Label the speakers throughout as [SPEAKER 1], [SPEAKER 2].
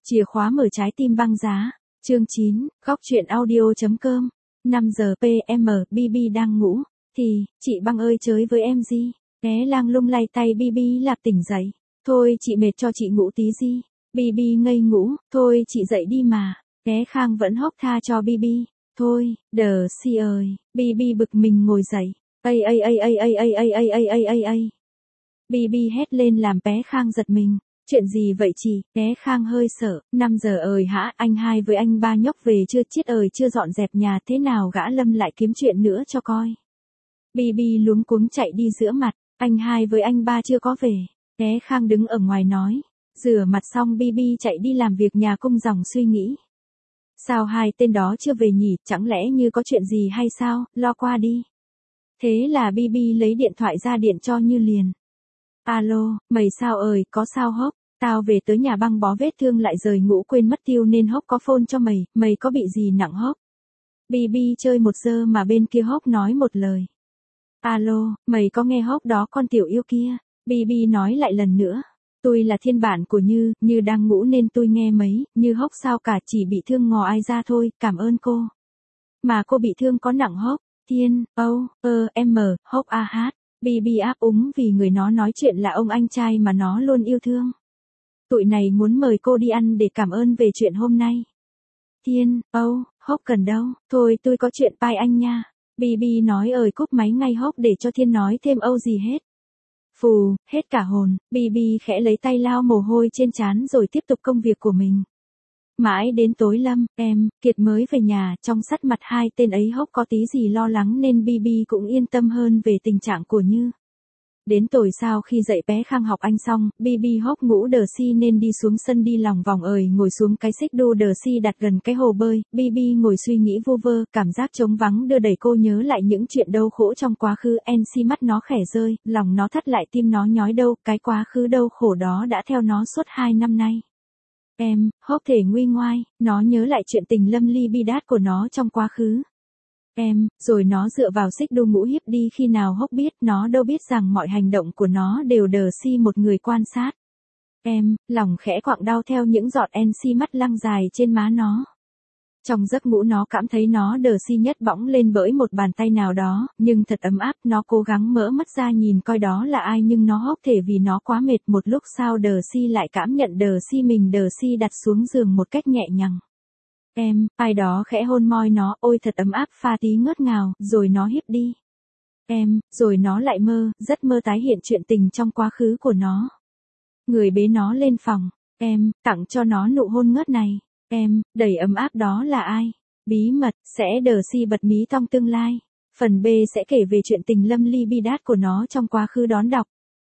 [SPEAKER 1] Chìa khóa mở trái tim băng giá. Chương 9, góc truyện audio.com. 5 giờ PM, BB đang ngủ. Thì, chị băng ơi chơi với em gì? Té lang lung lay tay BB lạp tỉnh dậy. Thôi chị mệt cho chị ngủ tí gì. BB ngây ngủ, thôi chị dậy đi mà. Té Khang vẫn hốc tha cho BB. Thôi, đờ si ơi. BB bực mình ngồi dậy. BB hét lên làm bé Khang giật mình. Chuyện gì vậy chị? Té Khang hơi sợ. 5 giờ ơi hả, anh hai với anh ba nhóc về chưa, chiết ơi chưa dọn dẹp nhà, thế nào gã Lâm lại kiếm chuyện nữa cho coi. BB luống cuống chạy đi giữa mặt, anh hai với anh ba chưa có về. Té Khang đứng ở ngoài nói. Rửa mặt xong BB chạy đi làm việc nhà, cung dòng suy nghĩ. Sao hai tên đó chưa về nhỉ, chẳng lẽ như có chuyện gì hay sao, lo qua đi. Thế là BB lấy điện thoại ra điện cho Như liền. Alo, mày sao ơi, có sao hốc? Tao về tới nhà băng bó vết thương lại rời ngủ quên mất tiêu nên hốc có phone cho mày, mày có bị gì nặng hốc? BB chơi 1 giờ mà bên kia hốc nói một lời. Alo, mày có nghe hốc đó con tiểu yêu kia? BB nói lại lần nữa. Tôi là thiên bản của Như đang ngủ nên tôi nghe mấy, Như hốc sao cả, chỉ bị thương ngò ai ra thôi, cảm ơn cô. Mà cô bị thương có nặng hốc? Thiên, hốc hát. BB áp úng vì người nó nói chuyện là ông anh trai mà nó luôn yêu thương. Tụi này muốn mời cô đi ăn để cảm ơn về chuyện hôm nay. Thiên, hốc cần đâu, thôi tôi có chuyện bye anh nha. BB nói cúp máy ngay hốc để cho Thiên nói thêm gì hết. Phù, hết cả hồn, BB khẽ lấy tay lau mồ hôi trên trán rồi tiếp tục công việc của mình. Mãi đến tối Lâm, Kiệt mới về nhà, trong sắt mặt hai tên ấy hốc có tí gì lo lắng nên BB cũng yên tâm hơn về tình trạng của Như. Đến tối sau khi dạy bé Khang học anh xong, BB hốc ngủ đờ si nên đi xuống sân đi lòng vòng ngồi xuống cái xích đu đờ si đặt gần cái hồ bơi, BB ngồi suy nghĩ vu vơ, cảm giác trống vắng đưa đẩy cô nhớ lại những chuyện đau khổ trong quá khứ, NC mắt nó khẽ rơi, lòng nó thắt lại tim nó nhói đau, cái quá khứ đau khổ đó đã theo nó suốt 2 năm nay. Hốc thể nguôi ngoai, nó nhớ lại chuyện tình lâm ly bi đát của nó trong quá khứ. Rồi nó dựa vào xích đu ngủ hiếp đi, khi nào hốc biết, nó đâu biết rằng mọi hành động của nó đều đờ si một người quan sát. Lòng khẽ quặn đau theo những giọt NC mắt lăn dài trên má nó. Trong giấc ngủ nó cảm thấy nó đờ si nhất bỗng lên bởi một bàn tay nào đó, nhưng thật ấm áp, nó cố gắng mở mắt ra nhìn coi đó là ai nhưng nó hốc thể vì nó quá mệt. Một lúc sau đờ si lại cảm nhận đờ si mình đờ si đặt xuống giường một cách nhẹ nhàng. Ai đó khẽ hôn môi nó, ôi thật ấm áp pha tí ngớt ngào, rồi nó hiếp đi. Rồi nó lại rất mơ tái hiện chuyện tình trong quá khứ của nó. Người bế nó lên phòng, tặng cho nó nụ hôn ngớt này. Đầy ấm áp đó là ai? Bí mật, sẽ đờ si bật mí trong tương lai. Phần B sẽ kể về chuyện tình lâm ly bi đát của nó trong quá khứ, đón đọc.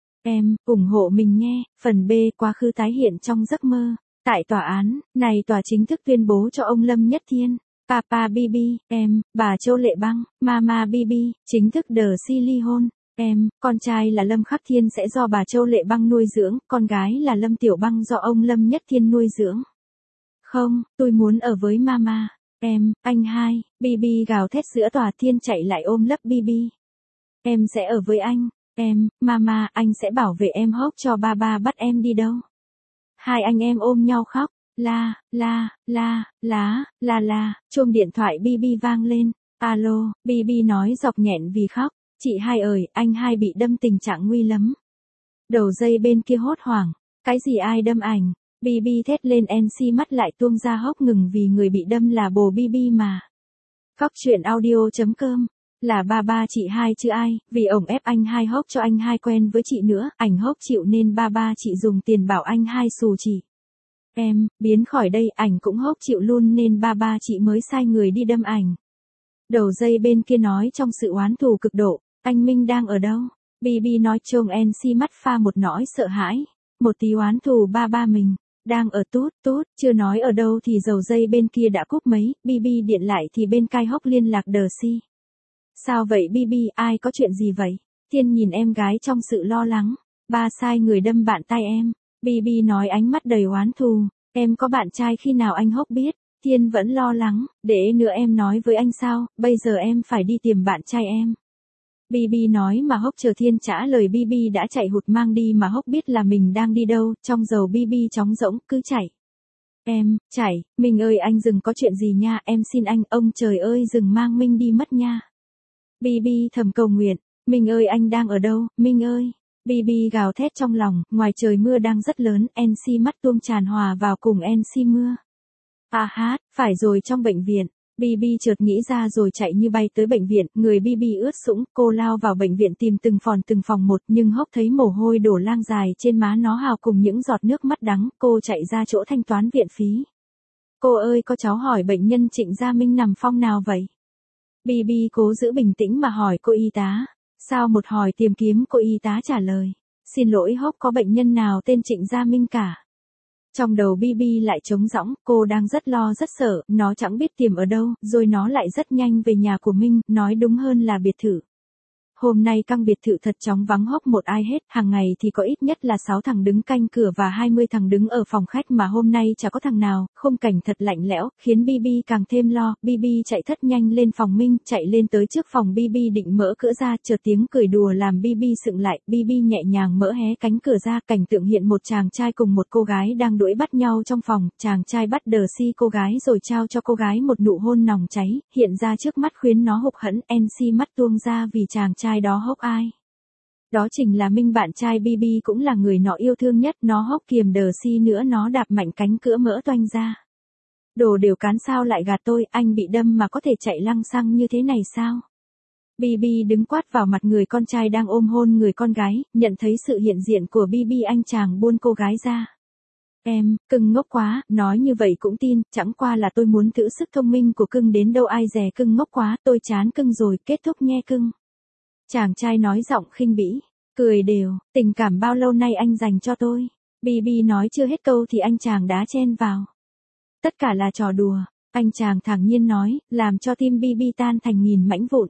[SPEAKER 1] Ủng hộ mình nhé. Phần B, quá khứ tái hiện trong giấc mơ. Tại tòa án, này tòa chính thức tuyên bố cho ông Lâm Nhất Thiên, Papa BB, bà Châu Lệ Băng, Mama BB, chính thức đờ si ly hôn. Con trai là Lâm Khắc Thiên sẽ do bà Châu Lệ Băng nuôi dưỡng, con gái là Lâm Tiểu Băng do ông Lâm Nhất Thiên nuôi dưỡng. Không, tôi muốn ở với mama. Anh hai, BB gào thét giữa tòa. Thiên chạy lại ôm lấp BB. Em sẽ ở với anh. Mama, anh sẽ bảo vệ em hốc cho ba bắt em đi đâu. Hai anh em ôm nhau khóc. Chuông điện thoại BB vang lên. Alo, BB nói dọc nghẹn vì khóc. Chị hai ơi, anh hai bị đâm tình trạng nguy lắm. Đầu dây bên kia hốt hoảng. Cái gì ai đâm ảnh? BB thét lên, NC mắt lại tuông ra hốc ngừng vì người bị đâm là bồ BB mà. Góc truyện audio.com. Là ba chị hai chứ ai, vì ổng ép anh hai hốc cho anh hai quen với chị nữa, ảnh hốc chịu nên ba chị dùng tiền bảo anh hai xù chị. Biến khỏi đây, ảnh cũng hốc chịu luôn nên ba chị mới sai người đi đâm ảnh. Đầu dây bên kia nói trong sự oán thù cực độ, anh Minh đang ở đâu? BB nói trông NC mắt pha một nỗi sợ hãi, một tí oán thù ba mình. Đang ở tút, chưa nói ở đâu thì dầu dây bên kia đã cúp mấy, BB điện lại thì bên cai hốc liên lạc đờ si. Sao vậy BB, ai có chuyện gì vậy? Thiên nhìn em gái trong sự lo lắng. Ba sai người đâm bạn tay em. BB nói ánh mắt đầy oán thù. Em có bạn trai khi nào anh hốc biết? Thiên vẫn lo lắng. Để nữa em nói với anh sao, bây giờ em phải đi tìm bạn trai em. BB nói mà hốc chờ Thiên trả lời. BB đã chạy hụt mang đi mà hốc biết là mình đang đi đâu, trong dầu BB trống rỗng, cứ chạy. Em, Chảy, Minh ơi anh dừng có chuyện gì nha, em xin anh, ông trời ơi dừng mang Minh đi mất nha. Bibi thầm cầu nguyện, Minh ơi anh đang ở đâu, Minh ơi. Bibi gào thét trong lòng, ngoài trời mưa đang rất lớn, NC mắt tuông tràn hòa vào cùng NC mưa. À hát, phải rồi trong bệnh viện. Bibi chợt nghĩ ra rồi chạy như bay tới bệnh viện, người Bibi ướt sũng, cô lao vào bệnh viện tìm từng phòng một, nhưng hốc thấy mồ hôi đổ lang dài trên má nó hào cùng những giọt nước mắt đắng, cô chạy ra chỗ thanh toán viện phí. Cô ơi có cháu hỏi bệnh nhân Trịnh Gia Minh nằm phòng nào vậy? Bibi cố giữ bình tĩnh mà hỏi cô y tá. Sao một hỏi tìm kiếm cô y tá trả lời. Xin lỗi hốc có bệnh nhân nào tên Trịnh Gia Minh cả. Trong đầu Bibi lại trống rỗng, cô đang rất lo rất sợ, nó chẳng biết tìm ở đâu, rồi nó lại rất nhanh về nhà của Minh, nói đúng hơn là biệt thự. Hôm nay căn biệt thự thật chóng vắng hốc một ai hết, hàng ngày thì có ít nhất là 6 thằng đứng canh cửa và 20 thằng đứng ở phòng khách mà hôm nay chả có thằng nào, khung cảnh thật lạnh lẽo, khiến Bibi càng thêm lo, Bibi chạy thất nhanh lên phòng Minh, chạy lên tới trước phòng Bibi định mở cửa ra, chợt tiếng cười đùa làm Bibi sững lại, Bibi nhẹ nhàng mở hé cánh cửa ra, cảnh tượng hiện một chàng trai cùng một cô gái đang đuổi bắt nhau trong phòng, chàng trai bắt đờ si cô gái rồi trao cho cô gái một nụ hôn nòng cháy, hiện ra trước mắt khiến nó hụt hẫng, NC mắt tuông ra vì chàng trai đó hốc ai. Đó chính là Minh bạn trai Bibi cũng là người nó yêu thương nhất, nó hốc kiềm đờ si nữa nó đạp mạnh cánh cửa mỡ toanh ra. Đồ đều cán sao lại gạt tôi, anh bị đâm mà có thể chạy lăng xăng như thế này sao? Bibi đứng quát vào mặt người con trai đang ôm hôn người con gái, nhận thấy sự hiện diện của Bibi anh chàng buôn cô gái ra. Em, cưng ngốc quá, nói như vậy cũng tin, chẳng qua là tôi muốn thử sức thông minh của cưng đến đâu ai dè cưng ngốc quá, tôi chán cưng rồi, kết thúc nghe cưng. Chàng trai nói giọng khinh bỉ, cười đều, tình cảm bao lâu nay anh dành cho tôi. Bibi nói chưa hết câu thì anh chàng đá chen vào. Tất cả là trò đùa, anh chàng thản nhiên nói, làm cho tim Bibi tan thành nghìn mảnh vụn.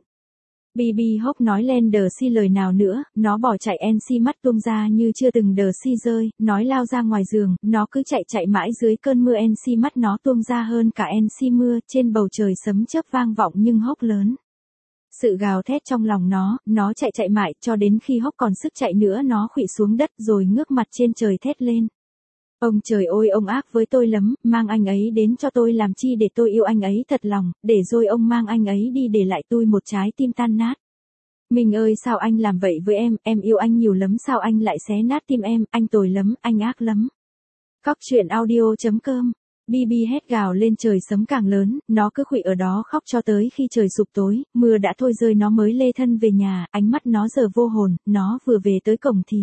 [SPEAKER 1] Bibi hốc nói lên đờ si lời nào nữa, nó bỏ chạy NC mắt tuông ra như chưa từng đờ si rơi, nói lao ra ngoài giường, nó cứ chạy mãi dưới cơn mưa NC mắt nó tuông ra hơn cả NC mưa, trên bầu trời sấm chớp vang vọng nhưng hốc lớn. Sự gào thét trong lòng nó chạy mãi cho đến khi hốc còn sức chạy nữa nó khuỵu xuống đất rồi ngước mặt trên trời thét lên. Ông trời ơi ông ác với tôi lắm, mang anh ấy đến cho tôi làm chi để tôi yêu anh ấy thật lòng, để rồi ông mang anh ấy đi để lại tôi một trái tim tan nát. Mình ơi sao anh làm vậy với em yêu anh nhiều lắm sao anh lại xé nát tim em, anh tồi lắm, anh ác lắm. Khóc chuyện audio.com. Bibi hét gào lên trời sấm càng lớn, nó cứ khuỵu ở đó khóc cho tới khi trời sụp tối, mưa đã thôi rơi nó mới lê thân về nhà, ánh mắt nó giờ vô hồn, nó vừa về tới cổng thì.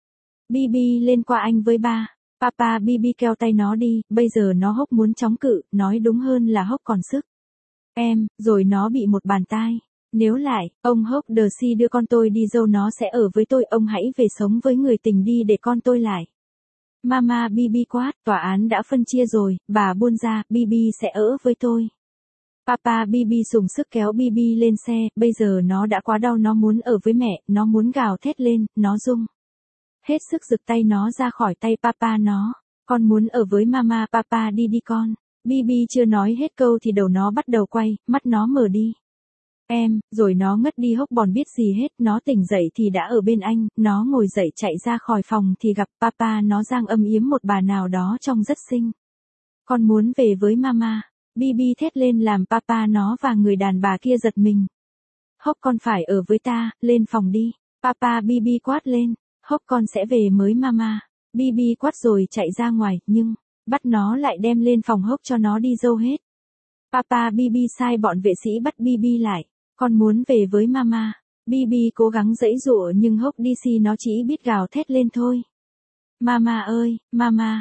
[SPEAKER 1] Bibi lên qua anh với ba. Papa Bibi kéo tay nó đi, bây giờ nó hốc muốn chống cự, nói đúng hơn là hốc còn sức. Em, rồi nó bị một bàn tay. Nếu lại, ông hốc đờ si đưa con tôi đi dâu nó sẽ ở với tôi, ông hãy về sống với người tình đi để con tôi lại. Mama Bibi quát, tòa án đã phân chia rồi, bà buôn ra, Bibi sẽ ở với tôi. Papa Bibi dùng sức kéo Bibi lên xe, bây giờ nó đã quá đau nó muốn ở với mẹ, nó muốn gào thét lên, nó rung. Hết sức giật tay nó ra khỏi tay papa nó. Con muốn ở với mama papa đi con. Bibi chưa nói hết câu thì đầu nó bắt đầu quay, mắt nó mở đi. Em, rồi nó ngất đi hốc bòn biết gì hết, nó tỉnh dậy thì đã ở bên anh, nó ngồi dậy chạy ra khỏi phòng thì gặp papa nó đang âm yếm một bà nào đó trông rất xinh. Con muốn về với mama. Bibi thét lên làm papa nó và người đàn bà kia giật mình. Hốc con phải ở với ta, lên phòng đi. Papa Bibi quát lên. Hốc con sẽ về mới mama. Bibi quát rồi chạy ra ngoài, nhưng, bắt nó lại đem lên phòng hốc cho nó đi dâu hết. Papa Bibi sai bọn vệ sĩ bắt Bibi lại. Con muốn về với mama. Bibi cố gắng giãy giụa nhưng hốc DC nó chỉ biết gào thét lên thôi. Mama ơi, mama,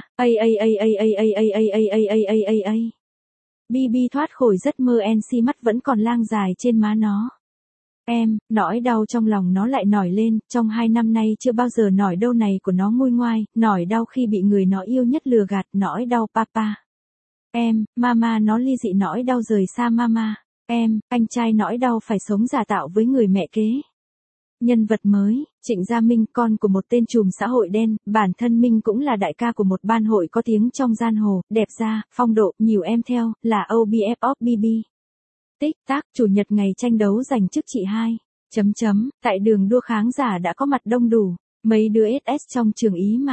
[SPEAKER 1] ai. Bibi thoát khỏi giấc mơ NC mắt vẫn còn lang dài trên má nó. Em, nỗi đau trong lòng nó lại nổi lên, trong 2 năm nay chưa bao giờ nỗi đau này của nó nguôi ngoai, nỗi đau khi bị người nó yêu nhất lừa gạt, nỗi đau papa. Em, mama nó ly dị nỗi đau rời xa mama. Em, anh trai nỗi đau phải sống giả tạo với người mẹ kế. Nhân vật mới, Trịnh Gia Minh, con của một tên trùm xã hội đen, bản thân Minh cũng là đại ca của một ban hội có tiếng trong giang hồ, đẹp da, phong độ, nhiều em theo, là OBF of BB. Tích tác, chủ nhật ngày tranh đấu giành chức chị 2. Tại đường đua khán giả đã có mặt đông đủ, mấy đứa SS trong trường Ý mà.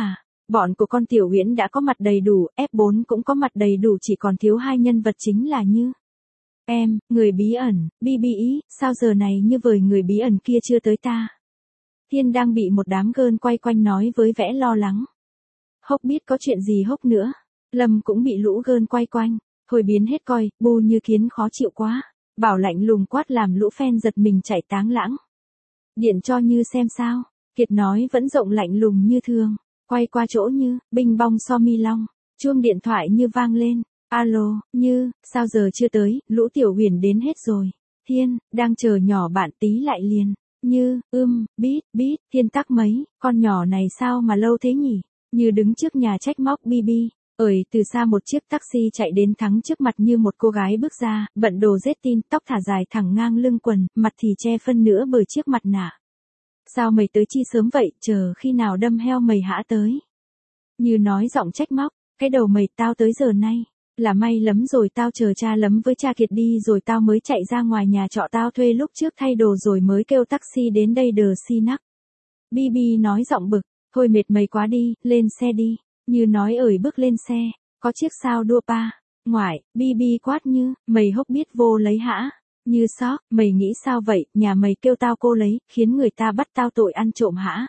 [SPEAKER 1] Bọn của con Tiểu Uyển đã có mặt đầy đủ, F4 cũng có mặt đầy đủ, chỉ còn thiếu hai nhân vật chính là Như. Em, người bí ẩn, BB ý, sao giờ này như vời người bí ẩn kia chưa tới ta? Thiên đang bị một đám gơn quay quanh nói với vẻ lo lắng. Hốc biết có chuyện gì hốc nữa. Lâm cũng bị lũ gơn quay quanh. Thôi biến hết coi, Bu Như Kiến khó chịu quá. Bảo lạnh lùng quát làm lũ fan giật mình chạy táng lãng. Điện cho Như xem sao. Kiệt nói vẫn rộng lạnh lùng như thường. Quay qua chỗ Như, binh bong so mi long. Chuông điện thoại Như vang lên. Alo, Như, sao giờ chưa tới, lũ Tiểu Huyền đến hết rồi. Thiên, đang chờ nhỏ bạn tí lại liền. Như, biết, Thiên tắc mấy, con nhỏ này sao mà lâu thế nhỉ? Như đứng trước nhà trách móc BB. Từ xa một chiếc taxi chạy đến thắng trước mặt Như, một cô gái bước ra, bận đồ rét tin, tóc thả dài thẳng ngang lưng quần, mặt thì che phân nữa bởi chiếc mặt nạ. Sao mày tới chi sớm vậy, chờ khi nào đâm heo mày hã tới? Như nói giọng trách móc, cái đầu mày tao tới giờ nay. Là may lắm rồi, tao chờ cha lắm với cha Kiệt đi rồi tao mới chạy ra ngoài nhà trọ tao thuê lúc trước thay đồ rồi mới kêu taxi đến đây đờ si nắc. BB nói giọng bực, thôi mệt mày quá đi, lên xe đi. Như nói bước lên xe, có chiếc sao đua pa. Ngoại, BB quát Như, mày hốc biết vô lấy hả? Như sóc, mày nghĩ sao vậy, nhà mày kêu tao cô lấy, khiến người ta bắt tao tội ăn trộm hả?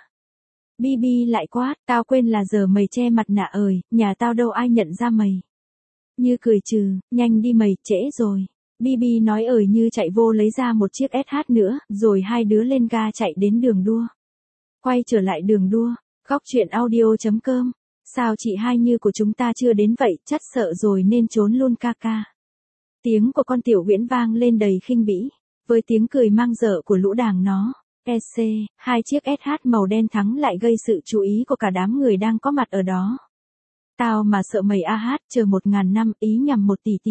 [SPEAKER 1] BB lại quát, tao quên là giờ mày che mặt nạ nhà tao đâu ai nhận ra mày. Như cười trừ, nhanh đi mày, trễ rồi. BB nói Như chạy vô lấy ra một chiếc SH nữa, rồi hai đứa lên ga chạy đến đường đua. Quay trở lại đường đua, góc truyện audio.com. Sao chị hai Như của chúng ta chưa đến vậy, chắc sợ rồi nên trốn luôn ca ca. Tiếng của con Tiểu Uyển vang lên đầy khinh bỉ, với tiếng cười mang dở của lũ đàng nó. EC, hai chiếc SH màu đen thắng lại gây sự chú ý của cả đám người đang có mặt ở đó. Tao mà sợ mày chờ 1000 năm, ý nhằm 1 tỷ.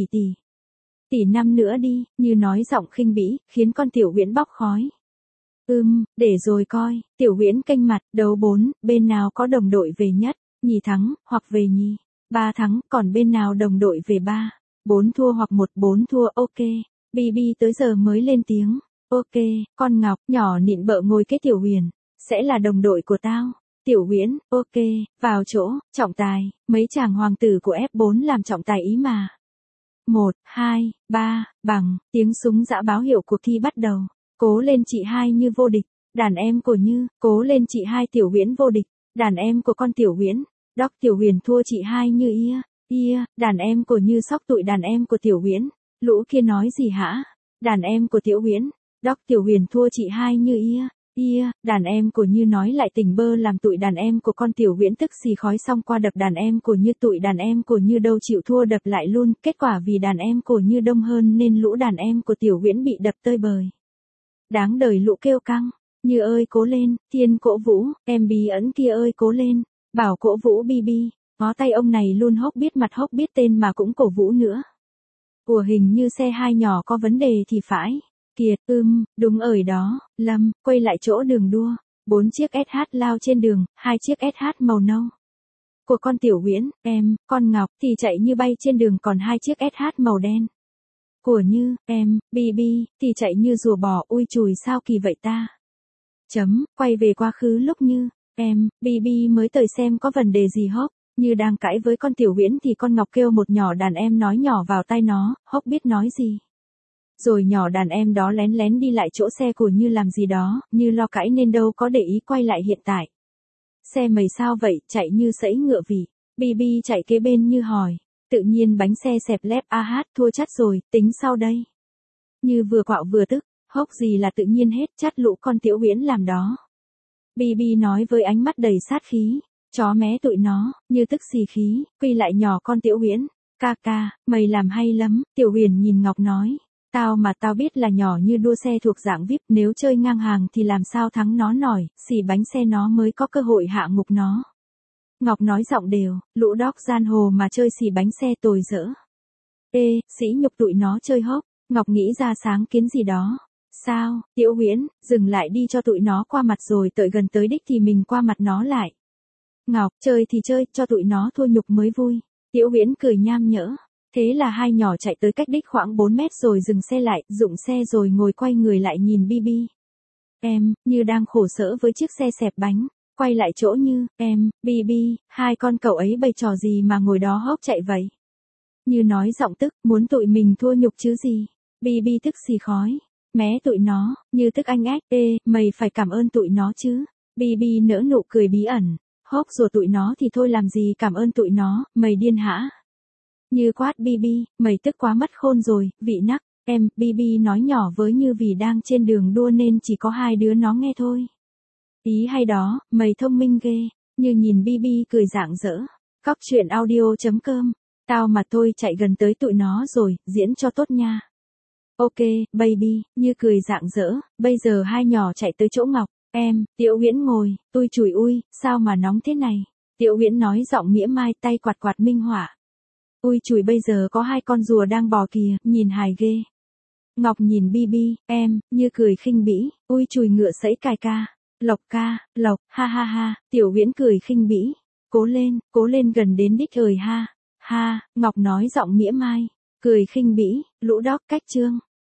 [SPEAKER 1] Tỷ năm nữa đi, Như nói giọng khinh bỉ, khiến con Tiểu Uyển bốc khói. Để rồi coi, Tiểu Uyển kênh mặt, đấu 4, bên nào có đồng đội về nhất, nhì thắng, hoặc về nhì, 3 thắng, còn bên nào đồng đội về 3, 4 thua hoặc 4 thua, ok. BB tới giờ mới lên tiếng, ok, con Ngọc, nhỏ nịn bợ ngồi kế Tiểu Huyền, sẽ là đồng đội của tao. Tiểu Uyển, ok, vào chỗ, trọng tài, mấy chàng hoàng tử của F4 làm trọng tài ý mà. 1, 2, 3, bằng, tiếng súng giã báo hiệu cuộc thi bắt đầu. Cố lên chị hai Như vô địch, đàn em của Như, cố lên chị hai Tiểu Uyển vô địch, đàn em của con Tiểu Uyển. Đóc Tiểu Huyền thua chị hai Như đàn em của Như sóc tụi đàn em của Tiểu Uyển. Lũ kia nói gì hả? Đàn em của Tiểu Uyển. Đóc Tiểu Huyền thua chị hai Như đàn em của Như nói lại tình bơ làm tụi đàn em của con Tiểu Uyển tức xì khói xong qua đập đàn em của Như, tụi đàn em của Như đâu chịu thua đập lại luôn, kết quả vì đàn em của Như đông hơn nên lũ đàn em của Tiểu Uyển bị đập tơi bời. Đáng đời lũ kêu căng, Như ơi cố lên, Thiên cổ vũ, em bí ẩn kia ơi cố lên, bảo cổ vũ BB, ngó tay ông này luôn hốc biết mặt hốc biết tên mà cũng cổ vũ nữa. Ủa hình như xe hai nhỏ có vấn đề thì phải. Kiệt, đúng đó, Lâm, quay lại chỗ đường đua, 4 chiếc SH lao trên đường, 2 chiếc SH màu nâu. Của con Tiểu Uyển, con Ngọc thì chạy như bay trên đường, còn 2 chiếc SH màu đen. Của Như, BB, thì chạy như rùa bò, ui chùi sao kỳ vậy ta. Quay về quá khứ lúc Như, BB mới tới xem có vấn đề gì hốc. Như đang cãi với con Tiểu Uyển thì con Ngọc kêu một nhỏ đàn em nói nhỏ vào tai nó, hốc biết nói gì. Rồi nhỏ đàn em đó lén lén đi lại chỗ xe của Như làm gì đó, Như lo cãi nên đâu có để ý quay lại hiện tại. Xe mày sao vậy, chạy như sẫy ngựa vì. BB chạy kế bên Như hỏi, tự nhiên bánh xe xẹp lép thua chắc rồi, tính sau đây. Như vừa quạo vừa tức, hốc gì là tự nhiên hết, chát lũ con Tiểu Uyển làm đó. BB nói với ánh mắt đầy sát khí, chó mé tụi nó, Như tức xì khí, quy lại nhỏ con Tiểu Uyển, ca ca, mày làm hay lắm, Tiểu Uyển nhìn Ngọc nói. Tao biết là nhỏ Như đua xe thuộc dạng VIP, nếu chơi ngang hàng thì làm sao thắng nó nổi, xì bánh xe nó mới có cơ hội hạ ngục nó. Ngọc nói giọng đều, lũ đóc giang hồ mà chơi xì bánh xe tồi dỡ. Sỉ nhục tụi nó chơi hốc, Ngọc nghĩ ra sáng kiến gì đó. Sao, Tiểu Uyển, dừng lại đi cho tụi nó qua mặt rồi tới gần tới đích thì mình qua mặt nó lại. Ngọc, chơi thì chơi, cho tụi nó thua nhục mới vui. Tiểu Uyển cười nham nhở. Thế là hai nhỏ chạy tới cách đích khoảng 4 mét rồi dừng xe lại, dụng xe rồi ngồi quay người lại nhìn BB. Như đang khổ sở với chiếc xe xẹp bánh. Quay lại chỗ Như, em, Bi, hai con cậu ấy bày trò gì mà ngồi đó hốc chạy vậy? Như nói giọng tức, muốn tụi mình thua nhục chứ gì. Bi tức xì khói. Mé tụi nó, Như tức anh ếch, mày phải cảm ơn tụi nó chứ. Bi nở nụ cười bí ẩn. Hốc rồi tụi nó thì thôi làm gì cảm ơn tụi nó, mày điên hả? Như quát Bi, mày tức quá mất khôn rồi, vị nắc. Em, Bi nói nhỏ với Như vì đang trên đường đua nên chỉ có hai đứa nó nghe thôi. Ý hay đó, mày thông minh ghê. Như nhìn Bi cười rạng rỡ. Cóc truyện audio.com. Tao mà tôi chạy gần tới tụi nó rồi, diễn cho tốt nha. Ok, baby, Như cười rạng rỡ, bây giờ hai nhỏ chạy tới chỗ Ngọc. Em, Tiểu Huyễn ngồi, tôi chùi ui, sao mà nóng thế này? Tiểu Huyễn nói giọng mỉa mai tay quạt minh họa. Ui chùi bây giờ có hai con rùa đang bò kìa, nhìn hài ghê. Ngọc nhìn Bi, em, Như cười khinh bỉ, ui chùi ngựa sẫy cài ca. Lộc, ha, Tiểu Huyễn cười khinh bỉ. Cố lên gần đến đích rồi ha. Ha, Ngọc nói giọng mỉa mai, cười khinh bỉ, lũ đóc cách chương.